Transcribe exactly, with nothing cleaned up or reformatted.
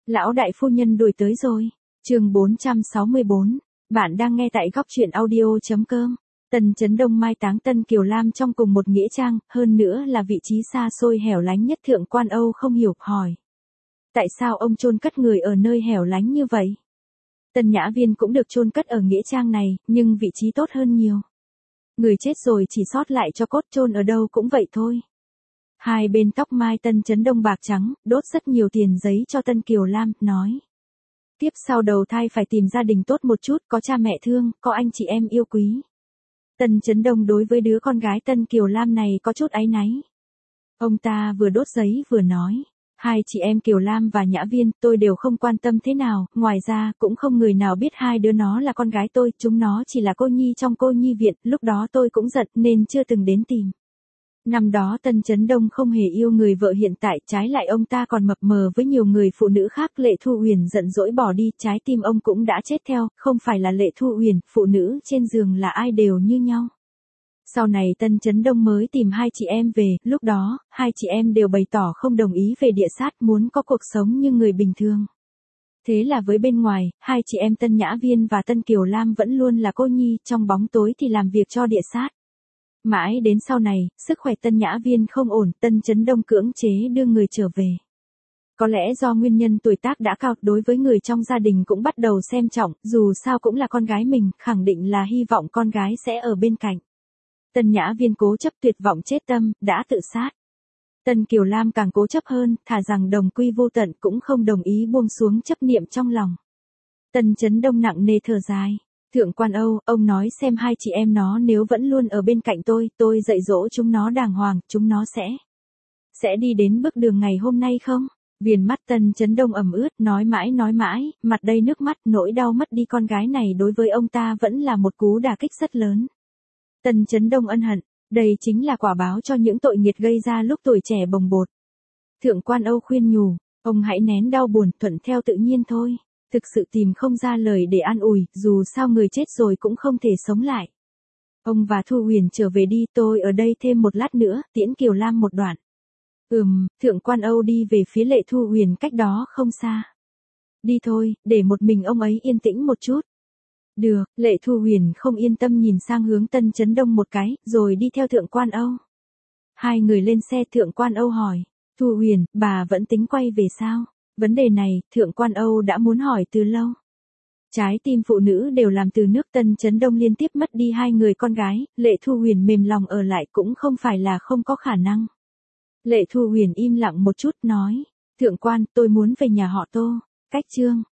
Lão đại phu nhân đuổi tới rồi. Chương bốn trăm sáu mươi bốn. Bạn đang nghe tại góc truyện audio chấm com. Tần Chấn Đông mai táng Tân Kiều Lam trong cùng một nghĩa trang, hơn nữa là vị trí xa xôi hẻo lánh nhất. Thượng quan Âu không hiểu, hỏi. Tại sao ông chôn cất người ở nơi hẻo lánh như vậy? Tần Nhã Viên cũng được chôn cất ở nghĩa trang này, nhưng vị trí tốt hơn nhiều. Người chết rồi chỉ sót lại cho cốt, chôn ở đâu cũng vậy thôi. Hai bên tóc mai Tần Chấn Đông bạc trắng, đốt rất nhiều tiền giấy cho Tân Kiều Lam, nói. Tiếp sau đầu thai phải tìm gia đình tốt một chút, có cha mẹ thương, có anh chị em yêu quý. Tần Chấn Đông đối với đứa con gái Tân Kiều Lam này có chút áy náy. Ông ta vừa đốt giấy vừa nói. Hai chị em Kiều Lam và Nhã Viên, tôi đều không quan tâm thế nào, ngoài ra, cũng không người nào biết hai đứa nó là con gái tôi, chúng nó chỉ là cô nhi trong cô nhi viện, lúc đó tôi cũng giận nên chưa từng đến tìm. Năm đó Tần Chấn Đông không hề yêu người vợ hiện tại, trái lại ông ta còn mập mờ với nhiều người phụ nữ khác. Lệ Thu Uyển giận dỗi bỏ đi, trái tim ông cũng đã chết theo, không phải là Lệ Thu Uyển, phụ nữ trên giường là ai đều như nhau. Sau này Tần Chấn Đông mới tìm hai chị em về, lúc đó, hai chị em đều bày tỏ không đồng ý về địa sát, muốn có cuộc sống như người bình thường. Thế là với bên ngoài, hai chị em Tân Nhã Viên và Tân Kiều Lam vẫn luôn là cô nhi, trong bóng tối thì làm việc cho địa sát. Mãi đến sau này, sức khỏe Tân Nhã Viên không ổn, Tần Chấn Đông cưỡng chế đưa người trở về. Có lẽ do nguyên nhân tuổi tác đã cao, đối với người trong gia đình cũng bắt đầu xem trọng, dù sao cũng là con gái mình, khẳng định là hy vọng con gái sẽ ở bên cạnh. Tân Nhã Viên cố chấp tuyệt vọng chết tâm, đã tự sát. Tân Kiều Lam càng cố chấp hơn, thà rằng đồng quy vô tận cũng không đồng ý buông xuống chấp niệm trong lòng. Tần Chấn Đông nặng nề thở dài. Thượng quan Âu, ông nói xem hai chị em nó nếu vẫn luôn ở bên cạnh tôi, tôi dạy dỗ chúng nó đàng hoàng, chúng nó sẽ... Sẽ đi đến bước đường ngày hôm nay không? Viền mắt Tần Chấn Đông ẩm ướt, nói mãi nói mãi, mặt đầy nước mắt, nỗi đau mất đi con gái này đối với ông ta vẫn là một cú đả kích rất lớn. Tần Chấn Đông ân hận, đây chính là quả báo cho những tội nghiệt gây ra lúc tuổi trẻ bồng bột. Thượng quan Âu khuyên nhủ, ông hãy nén đau buồn, thuận theo tự nhiên thôi. Thực sự tìm không ra lời để an ủi, dù sao người chết rồi cũng không thể sống lại. Ông và Thu Huyền trở về đi, tôi ở đây thêm một lát nữa, tiễn Kiều Lam một đoạn. Ừm, Thượng quan Âu đi về phía Lệ Thu Huyền cách đó không xa. Đi thôi, để một mình ông ấy yên tĩnh một chút. Được, Lệ Thu Huyền không yên tâm nhìn sang hướng Tần Chấn Đông một cái, rồi đi theo Thượng quan Âu. Hai người lên xe, Thượng quan Âu hỏi, Thu Huyền, bà vẫn tính quay về sao? Vấn đề này, Thượng quan Âu đã muốn hỏi từ lâu. Trái tim phụ nữ đều làm từ nước. Tần Chấn Đông liên tiếp mất đi hai người con gái, Lệ Thu Huyền mềm lòng ở lại cũng không phải là không có khả năng. Lệ Thu Huyền im lặng một chút, nói, Thượng quan, tôi muốn về nhà họ Tô. Cách chương